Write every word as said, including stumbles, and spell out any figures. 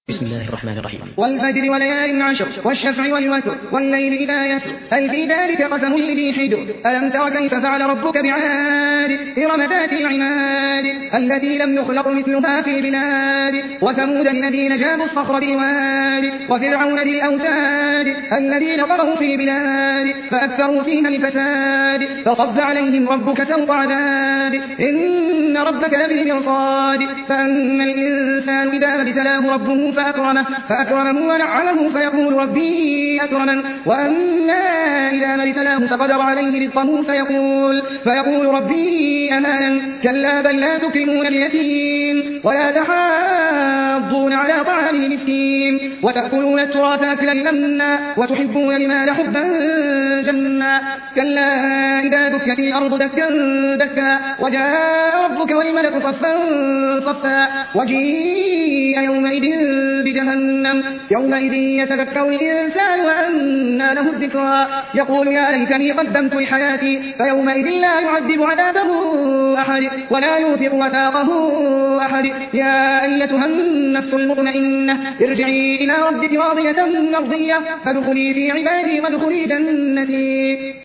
بسم الله الرحمن الرحيم. والفجر وليال عشر والشفع والوتر والليل إذا يسر هل في ذلك قسم لذي حجر ألم تر كيف فعل ربك بعاد إرم ذات العماد التي لم يخلق مثلها في البلاد وثمود الذين جابوا الصخر بالواد وفرعون ذي الأوتاد الذين طغوا في البلاد فأكثروا فيها الفساد فصب عليهم ربك سوط عذاب إن ربك لبالمرصاد فأما الإنسان إذا ما ابتلاه ربه فأكرمه, فأكرمه ونعمه فيقول ربي أكرمن وأما إذا ما ابتلاه فقدر عليه رزقه فيقول, فيقول ربي أهانن كلا بل لا تكرمون اليتيم ولا تحاضون على طعام المسكين وتأكلون التراث أكلا لما وتحبون المال حبا جما كلا إذا دكت الأرض دكا دكا وجاء ربك والملك صفا صفا وجيء يومئذ بجهنم يومئذ يتذكر الإنسان وأنى له الذكرى يقول يا ليتني قدمت لحياتي فيومئذ لا يعذب عذابه أحد ولا يوثق وثاقه أحد يا أيتها النفس المطمئنة ارجعي إلى ربك راضية مرضية فادخلي في عبادي وادخلي جنتي.